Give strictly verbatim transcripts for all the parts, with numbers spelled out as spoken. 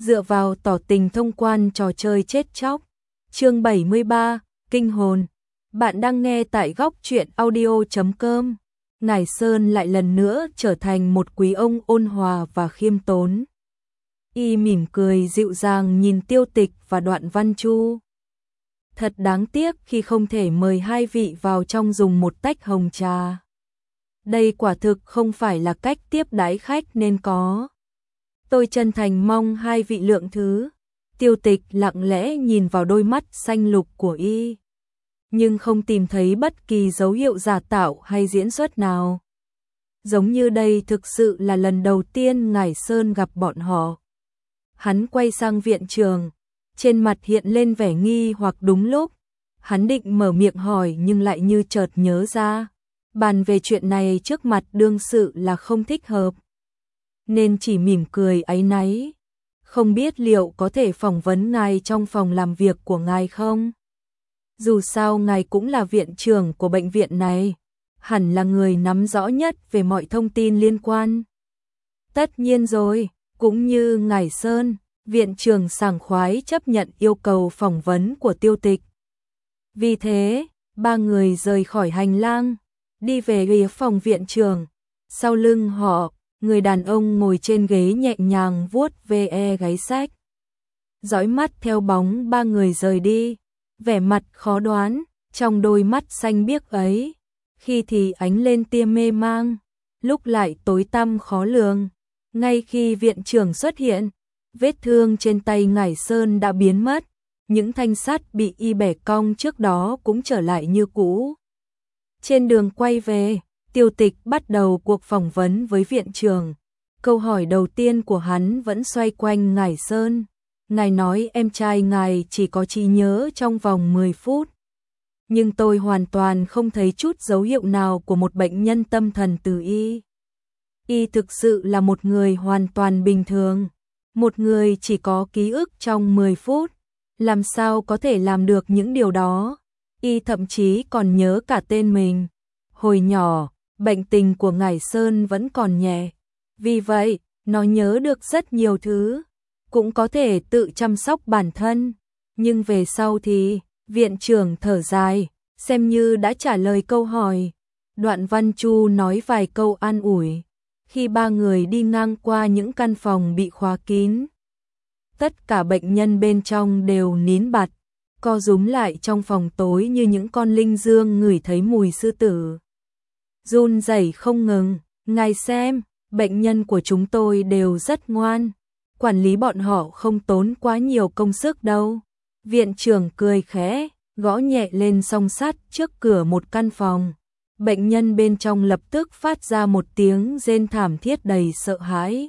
dựa vào tỏ tình thông quan trò chơi chết chóc. Chương bảy mươi ba, Kinh hồn. Bạn đang nghe tại góc truyện audio chấm com. Ngải Sơn lại lần nữa trở thành một quý ông ôn hòa và khiêm tốn. Y mỉm cười dịu dàng nhìn Tiêu Tịch và Đoạn Văn Chu. Thật đáng tiếc khi không thể mời hai vị vào trong dùng một tách hồng trà. Đây quả thực không phải là cách tiếp đãi khách nên có. Tôi chân thành mong hai vị lượng thứ. Tiêu Tịch lặng lẽ nhìn vào đôi mắt xanh lục của y, nhưng không tìm thấy bất kỳ dấu hiệu giả tạo hay diễn xuất nào. Giống như đây thực sự là lần đầu tiên Ngải Sơn gặp bọn họ. Hắn quay sang viện trường, trên mặt hiện lên vẻ nghi hoặc. Đúng lúc hắn định mở miệng hỏi nhưng lại như chợt nhớ ra, bàn về chuyện này trước mặt đương sự là không thích hợp, nên chỉ mỉm cười áy náy. Không biết liệu có thể phỏng vấn ngài trong phòng làm việc của ngài không? Dù sao ngài cũng là viện trưởng của bệnh viện này, hẳn là người nắm rõ nhất về mọi thông tin liên quan. Tất nhiên rồi, cũng như Ngải Sơn, viện trưởng sảng khoái chấp nhận yêu cầu phỏng vấn của Tiêu Tịch. Vì thế, ba người rời khỏi hành lang, đi về phía phòng viện trưởng. Sau lưng họ, người đàn ông ngồi trên ghế nhẹ nhàng vuốt ve gáy sách, dõi mắt theo bóng ba người rời đi, vẻ mặt khó đoán, trong đôi mắt xanh biếc ấy, khi thì ánh lên tia mê mang, lúc lại tối tăm khó lường. Ngay khi viện trưởng xuất hiện, vết thương trên tay Ngải Sơn đã biến mất, những thanh sắt bị y bẻ cong trước đó cũng trở lại như cũ. Trên đường quay về, Tiêu Tịch bắt đầu cuộc phỏng vấn với viện trưởng. Câu hỏi đầu tiên của hắn vẫn xoay quanh Ngải Sơn. Ngài nói em trai ngài chỉ có trí nhớ trong vòng mười phút. Nhưng tôi hoàn toàn không thấy chút dấu hiệu nào của một bệnh nhân tâm thần từ y. Y thực sự là một người hoàn toàn bình thường. Một người chỉ có ký ức trong mười phút. Làm sao có thể làm được những điều đó? Y thậm chí còn nhớ cả tên mình. Hồi nhỏ, bệnh tình của Ngải Sơn vẫn còn nhẹ. Vì vậy, nó nhớ được rất nhiều thứ, cũng có thể tự chăm sóc bản thân. Nhưng về sau thì, viện trưởng thở dài, xem như đã trả lời câu hỏi. Đoạn Văn Chu nói vài câu an ủi, khi ba người đi ngang qua những căn phòng bị khóa kín. Tất cả bệnh nhân bên trong đều nín bặt, co rúm lại trong phòng tối như những con linh dương ngửi thấy mùi sư tử. Run rẩy không ngừng. Ngài xem, bệnh nhân của chúng tôi đều rất ngoan, quản lý bọn họ không tốn quá nhiều công sức đâu. Viện trưởng cười khẽ, gõ nhẹ lên song sắt trước cửa một căn phòng. Bệnh nhân bên trong lập tức phát ra một tiếng rên thảm thiết đầy sợ hãi.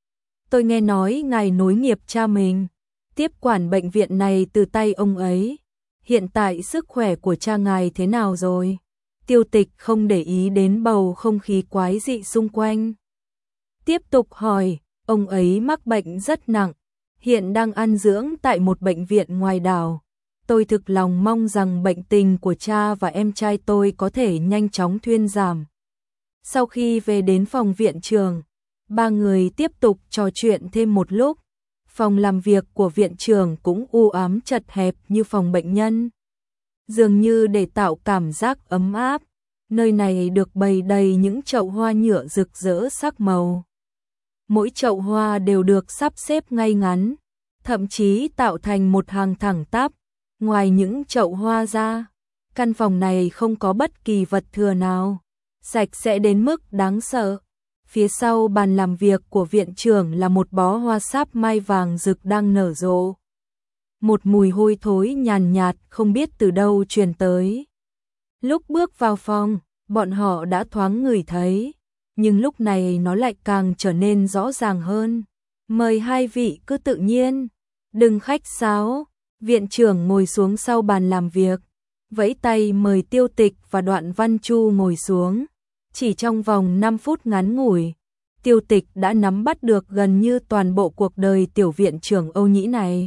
Tôi nghe nói ngài nối nghiệp cha mình, tiếp quản bệnh viện này từ tay ông ấy. Hiện tại sức khỏe của cha ngài thế nào rồi? Tiêu Tịch không để ý đến bầu không khí quái dị xung quanh. Tiếp tục hỏi, ông ấy mắc bệnh rất nặng, hiện đang an dưỡng tại một bệnh viện ngoài đảo. Tôi thực lòng mong rằng bệnh tình của cha và em trai tôi có thể nhanh chóng thuyên giảm. Sau khi về đến phòng viện trưởng, ba người tiếp tục trò chuyện thêm một lúc. Phòng làm việc của viện trưởng cũng u ám chật hẹp như phòng bệnh nhân. Dường như để tạo cảm giác ấm áp, nơi này được bày đầy những chậu hoa nhựa rực rỡ sắc màu. Mỗi chậu hoa đều được sắp xếp ngay ngắn, thậm chí tạo thành một hàng thẳng tắp. Ngoài những chậu hoa ra, căn phòng này không có bất kỳ vật thừa nào, sạch sẽ đến mức đáng sợ. Phía sau bàn làm việc của viện trưởng là một bó hoa sáp mai vàng rực đang nở rộ. Một mùi hôi thối nhàn nhạt không biết từ đâu truyền tới. Lúc bước vào phòng, bọn họ đã thoáng ngửi thấy, nhưng lúc này nó lại càng trở nên rõ ràng hơn. Mời hai vị cứ tự nhiên, đừng khách sáo. Viện trưởng ngồi xuống sau bàn làm việc, vẫy tay mời Tiêu Tịch và Đoạn Văn Chu ngồi xuống. Chỉ trong vòng năm phút ngắn ngủi, Tiêu Tịch đã nắm bắt được gần như toàn bộ cuộc đời tiểu viện trưởng Âu Nhĩ này.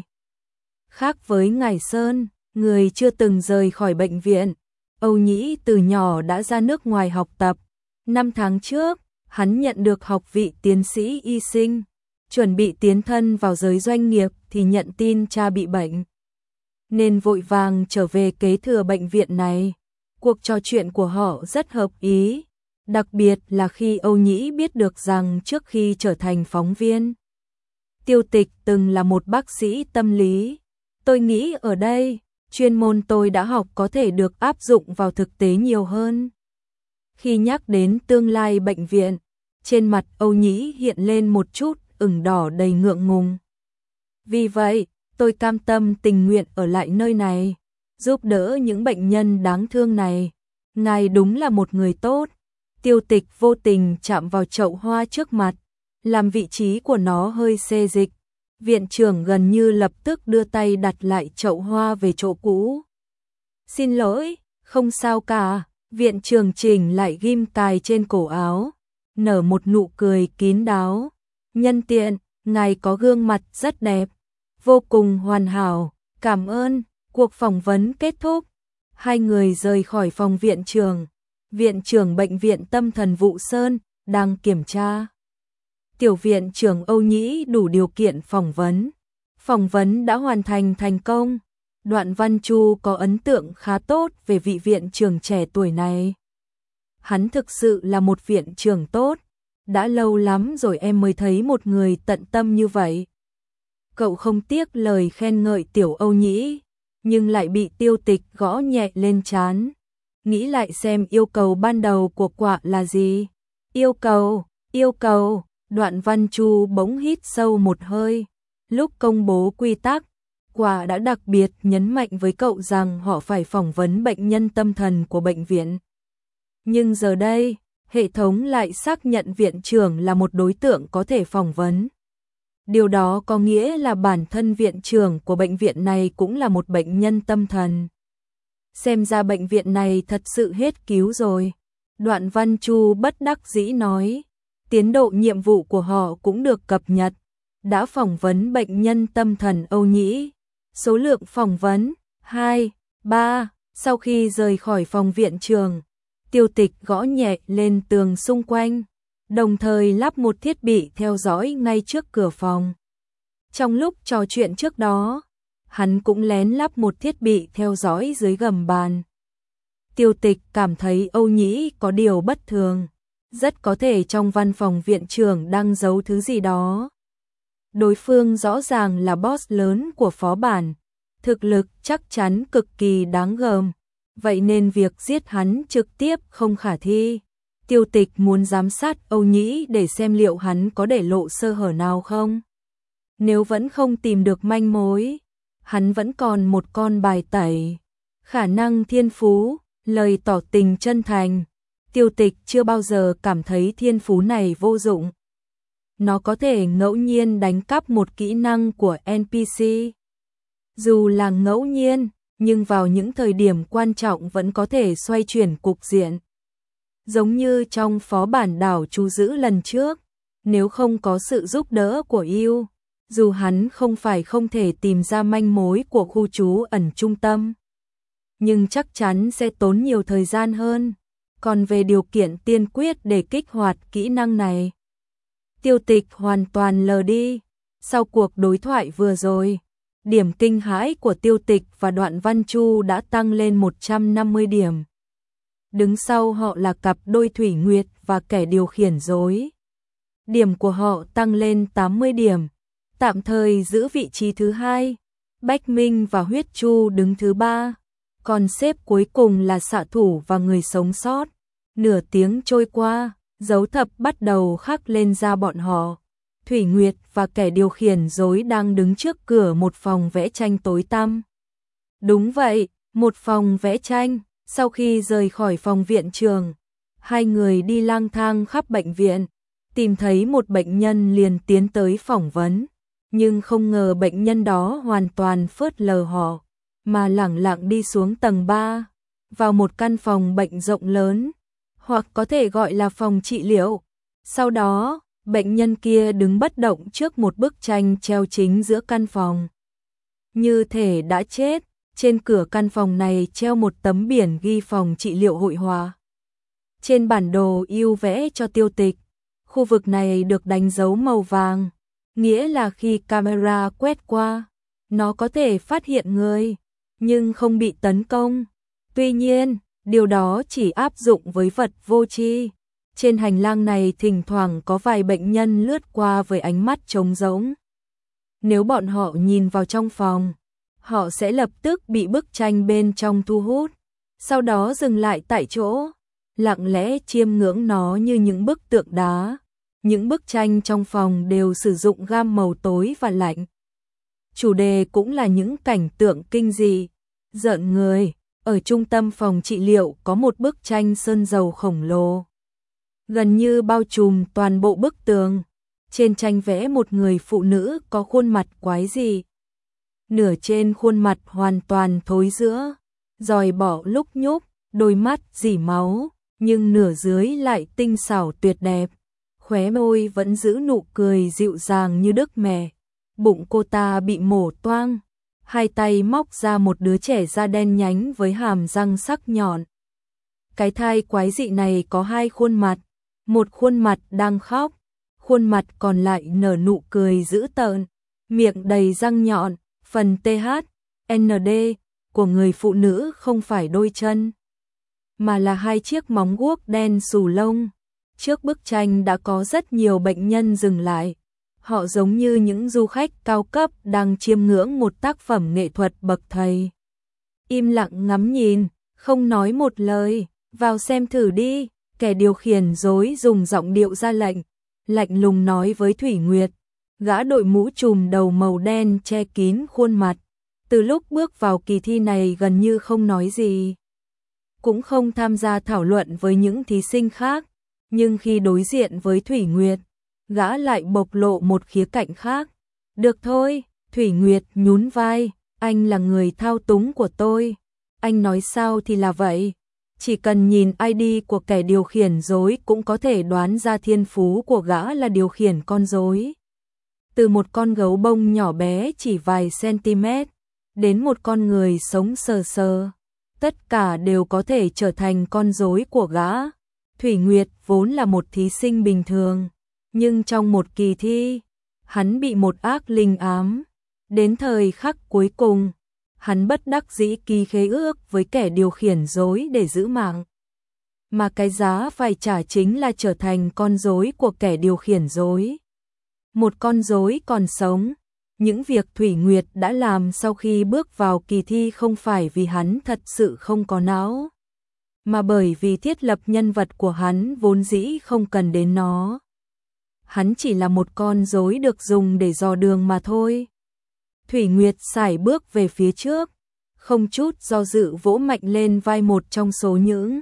Khác với Ngải Sơn, người chưa từng rời khỏi bệnh viện, Âu Nhĩ từ nhỏ đã ra nước ngoài học tập. Năm tháng trước, hắn nhận được học vị tiến sĩ y sinh. chuẩn bị tiến thân vào giới doanh nghiệp thì nhận tin cha bị bệnh, nên vội vàng trở về kế thừa bệnh viện này. Cuộc trò chuyện của họ rất hợp ý, đặc biệt là khi Âu Nhĩ biết được rằng trước khi trở thành phóng viên, Tiêu Tịch từng là một bác sĩ tâm lý. Tôi nghĩ ở đây, chuyên môn tôi đã học có thể được áp dụng vào thực tế nhiều hơn. Khi nhắc đến tương lai bệnh viện, trên mặt Âu Nhĩ hiện lên một chút ửng đỏ đầy ngượng ngùng. Vì vậy, tôi cam tâm tình nguyện ở lại nơi này, giúp đỡ những bệnh nhân đáng thương này. Ngài đúng là một người tốt. Tiêu Tịch vô tình chạm vào chậu hoa trước mặt, làm vị trí của nó hơi xê dịch. Viện trưởng gần như lập tức đưa tay đặt lại chậu hoa về chỗ cũ. Xin lỗi, không sao cả. Viện trưởng chỉnh lại ghim cài trên cổ áo, nở một nụ cười kín đáo. Nhân tiện, ngài có gương mặt rất đẹp, vô cùng hoàn hảo, cảm ơn. Cuộc phỏng vấn kết thúc, hai người rời khỏi phòng viện trưởng. Viện trưởng bệnh viện tâm thần Vụ Sơn đang kiểm tra. Tiểu viện trưởng Âu Nhĩ đủ điều kiện phỏng vấn. Phỏng vấn đã hoàn thành thành công. Đoạn Văn Chu có ấn tượng khá tốt về vị viện trưởng trẻ tuổi này. Hắn thực sự là một viện trưởng tốt. Đã lâu lắm rồi em mới thấy một người tận tâm như vậy. Cậu không tiếc lời khen ngợi tiểu Âu Nhĩ, nhưng lại bị Tiêu Tịch gõ nhẹ lên trán. Nghĩ lại xem yêu cầu ban đầu của Quả là gì? Yêu cầu, yêu cầu, Đoạn Văn Chu bỗng hít sâu một hơi. Lúc công bố quy tắc, Quả đã đặc biệt nhấn mạnh với cậu rằng họ phải phỏng vấn bệnh nhân tâm thần của bệnh viện. Nhưng giờ đây, hệ thống lại xác nhận viện trưởng là một đối tượng có thể phỏng vấn. Điều đó có nghĩa là bản thân viện trưởng của bệnh viện này cũng là một bệnh nhân tâm thần. Xem ra bệnh viện này thật sự hết cứu rồi. Đoạn Văn Chu bất đắc dĩ nói. Tiến độ nhiệm vụ của họ cũng được cập nhật. Đã phỏng vấn bệnh nhân tâm thần Âu Nhĩ. Số lượng phỏng vấn hai, ba. Sau khi rời khỏi phòng viện trường, Tiêu Tịch gõ nhẹ lên tường xung quanh, đồng thời lắp một thiết bị theo dõi ngay trước cửa phòng. Trong lúc trò chuyện trước đó, hắn cũng lén lắp một thiết bị theo dõi dưới gầm bàn. Tiêu Tịch cảm thấy Âu Nhĩ có điều bất thường, rất có thể trong văn phòng viện trưởng đang giấu thứ gì đó. Đối phương rõ ràng là boss lớn của phó bản, thực lực chắc chắn cực kỳ đáng gờm, vậy nên việc giết hắn trực tiếp không khả thi. Tiêu Tịch muốn giám sát Âu Nhĩ để xem liệu hắn có để lộ sơ hở nào không. Nếu vẫn không tìm được manh mối, hắn vẫn còn một con bài tẩy. Khả năng thiên phú, lời tỏ tình chân thành. Tiêu Tịch chưa bao giờ cảm thấy thiên phú này vô dụng. Nó có thể ngẫu nhiên đánh cắp một kỹ năng của en pê xê. Dù là ngẫu nhiên, nhưng vào những thời điểm quan trọng vẫn có thể xoay chuyển cục diện. Giống như trong phó bản đảo chú giữ lần trước, nếu không có sự giúp đỡ của yêu, dù hắn không phải không thể tìm ra manh mối của khu trú ẩn trung tâm, nhưng chắc chắn sẽ tốn nhiều thời gian hơn. Còn về điều kiện tiên quyết để kích hoạt kỹ năng này, Tiêu Tịch hoàn toàn lờ đi. Sau cuộc đối thoại vừa rồi, điểm kinh hãi của Tiêu Tịch và Đoạn Văn Chu đã tăng lên một trăm năm mươi điểm. Đứng sau họ là cặp đôi Thủy Nguyệt và kẻ điều khiển rối. Điểm của họ tăng lên tám mươi điểm, tạm thời giữ vị trí thứ hai. Bách Minh và Huyết Chu đứng thứ ba, còn xếp cuối cùng là xạ thủ và người sống sót. Nửa tiếng trôi qua, dấu thập bắt đầu khắc lên da bọn họ. Thủy Nguyệt và kẻ điều khiển rối đang đứng trước cửa một phòng vẽ tranh tối tăm. Đúng vậy, một phòng vẽ tranh. Sau khi rời khỏi phòng viện trường, hai người đi lang thang khắp bệnh viện, tìm thấy một bệnh nhân liền tiến tới phỏng vấn. Nhưng không ngờ bệnh nhân đó hoàn toàn phớt lờ họ, mà lẳng lặng đi xuống tầng ba, vào một căn phòng bệnh rộng lớn, hoặc có thể gọi là phòng trị liệu. Sau đó, bệnh nhân kia đứng bất động trước một bức tranh treo chính giữa căn phòng. Như thể đã chết, trên cửa căn phòng này treo một tấm biển ghi phòng trị liệu hội họa. Trên bản đồ yêu vẽ cho Tiêu Tịch, khu vực này được đánh dấu màu vàng, nghĩa là khi camera quét qua, nó có thể phát hiện người, nhưng không bị tấn công. Tuy nhiên, điều đó chỉ áp dụng với vật vô tri. Trên hành lang này thỉnh thoảng có vài bệnh nhân lướt qua với ánh mắt trống rỗng. Nếu bọn họ nhìn vào trong phòng, họ sẽ lập tức bị bức tranh bên trong thu hút, sau đó dừng lại tại chỗ, lặng lẽ chiêm ngưỡng nó như những bức tượng đá. Những bức tranh trong phòng đều sử dụng gam màu tối và lạnh. Chủ đề cũng là những cảnh tượng kinh dị, rợn người. Ở trung tâm phòng trị liệu có một bức tranh sơn dầu khổng lồ, gần như bao trùm toàn bộ bức tường. Trên tranh vẽ một người phụ nữ có khuôn mặt quái dị. Nửa trên khuôn mặt hoàn toàn thối rữa, giòi bọ lúc nhúc, đôi mắt rỉ máu, nhưng nửa dưới lại tinh xảo tuyệt đẹp. Khóe môi vẫn giữ nụ cười dịu dàng như đức mẹ. Bụng cô ta bị mổ toang, hai tay móc ra một đứa trẻ da đen nhánh với hàm răng sắc nhọn. Cái thai quái dị này có hai khuôn mặt, một khuôn mặt đang khóc, khuôn mặt còn lại nở nụ cười dữ tợn, miệng đầy răng nhọn. Phần tê hát en đê của người phụ nữ không phải đôi chân, mà là hai chiếc móng guốc đen xù lông. Trước bức tranh đã có rất nhiều bệnh nhân dừng lại. Họ giống như những du khách cao cấp đang chiêm ngưỡng một tác phẩm nghệ thuật bậc thầy. Im lặng ngắm nhìn, không nói một lời. Vào xem thử đi, kẻ điều khiển rối dùng giọng điệu ra lệnh, lạnh lùng nói với Thủy Nguyệt. Gã đội mũ trùm đầu màu đen che kín khuôn mặt, từ lúc bước vào kỳ thi này gần như không nói gì, cũng không tham gia thảo luận với những thí sinh khác, nhưng khi đối diện với Thủy Nguyệt, gã lại bộc lộ một khía cạnh khác. Được thôi, Thủy Nguyệt nhún vai, anh là người thao túng của tôi, anh nói sao thì là vậy. Chỉ cần nhìn i đê của kẻ điều khiển rối cũng có thể đoán ra thiên phú của gã là điều khiển con rối. Từ một con gấu bông nhỏ bé chỉ vài cm, đến một con người sống sờ sờ, tất cả đều có thể trở thành con rối của gã. Thủy Nguyệt vốn là một thí sinh bình thường, nhưng trong một kỳ thi, hắn bị một ác linh ám. Đến thời khắc cuối cùng, hắn bất đắc dĩ ký khế ước với kẻ điều khiển rối để giữ mạng. Mà cái giá phải trả chính là trở thành con rối của kẻ điều khiển rối. Một con rối còn sống. Những việc Thủy Nguyệt đã làm sau khi bước vào kỳ thi không phải vì hắn thật sự không có não, mà bởi vì thiết lập nhân vật của hắn vốn dĩ không cần đến nó. Hắn chỉ là một con rối được dùng để dò đường mà thôi. Thủy Nguyệt sải bước về phía trước, không chút do dự vỗ mạnh lên vai một trong số những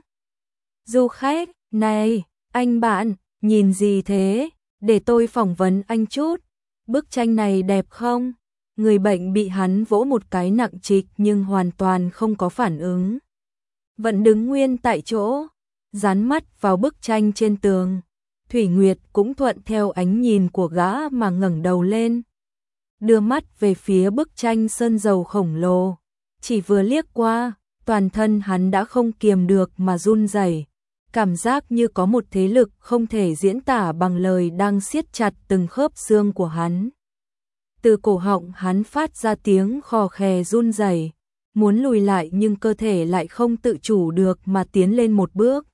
du khách. Này, anh bạn, nhìn gì thế? Để tôi phỏng vấn anh chút. Bức tranh này đẹp không? Người bệnh bị hắn vỗ một cái nặng trịch nhưng hoàn toàn không có phản ứng. Vẫn đứng nguyên tại chỗ, dán mắt vào bức tranh trên tường. Thủy Nguyệt cũng thuận theo ánh nhìn của gã mà ngẩng đầu lên, đưa mắt về phía bức tranh sơn dầu khổng lồ. Chỉ vừa liếc qua, toàn thân hắn đã không kiềm được mà run rẩy. Cảm giác như có một thế lực không thể diễn tả bằng lời đang siết chặt từng khớp xương của hắn. Từ cổ họng hắn phát ra tiếng khò khè run rẩy, muốn lùi lại nhưng cơ thể lại không tự chủ được mà tiến lên một bước.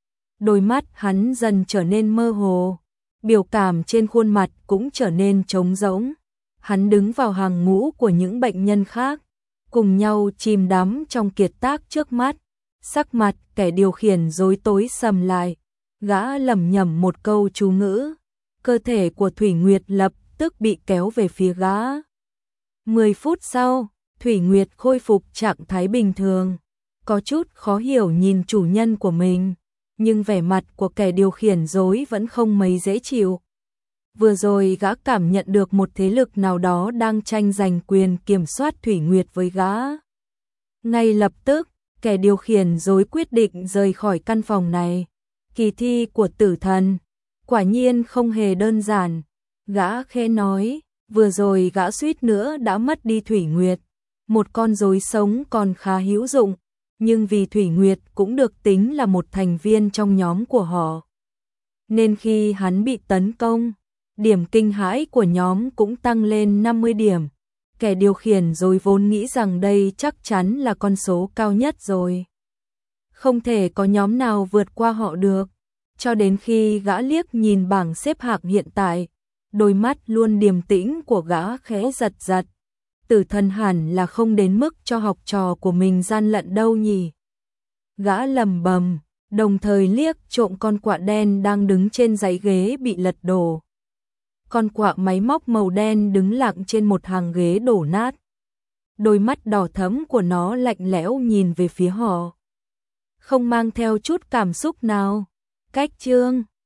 Đôi mắt hắn dần trở nên mơ hồ, biểu cảm trên khuôn mặt cũng trở nên trống rỗng. Hắn đứng vào hàng ngũ của những bệnh nhân khác, cùng nhau chìm đắm trong kiệt tác trước mắt. Sắc mặt kẻ điều khiển rối tối sầm lại, gã lẩm nhẩm một câu chú ngữ, cơ thể của Thủy Nguyệt lập tức bị kéo về phía gã. Mười phút sau, Thủy Nguyệt khôi phục trạng thái bình thường, có chút khó hiểu nhìn chủ nhân của mình, nhưng vẻ mặt của kẻ điều khiển rối vẫn không mấy dễ chịu. Vừa rồi gã cảm nhận được một thế lực nào đó đang tranh giành quyền kiểm soát Thủy Nguyệt với gã. Ngay lập tức, kẻ điều khiển rối quyết định rời khỏi căn phòng này. Kỳ thi của tử thần quả nhiên không hề đơn giản. Gã khẽ nói, vừa rồi gã suýt nữa đã mất đi Thủy Nguyệt. Một con rối sống còn khá hữu dụng, nhưng vì Thủy Nguyệt cũng được tính là một thành viên trong nhóm của họ, nên khi hắn bị tấn công, Điểm kinh hãi của nhóm cũng tăng lên năm mươi điểm. Kẻ điều khiển rồi vốn nghĩ rằng đây chắc chắn là con số cao nhất rồi. Không thể có nhóm nào vượt qua họ được. Cho đến khi gã liếc nhìn bảng xếp hạng hiện tại, đôi mắt luôn điềm tĩnh của gã khẽ giật giật. Tử Thần hẳn là không đến mức cho học trò của mình gian lận đâu nhỉ. Gã lầm bầm, đồng thời liếc trộm con quạ đen đang đứng trên dãy ghế bị lật đổ. Con quạ máy móc màu đen đứng lặng trên một hàng ghế đổ nát. Đôi mắt đỏ thẫm của nó lạnh lẽo nhìn về phía họ, không mang theo chút cảm xúc nào. Cách chương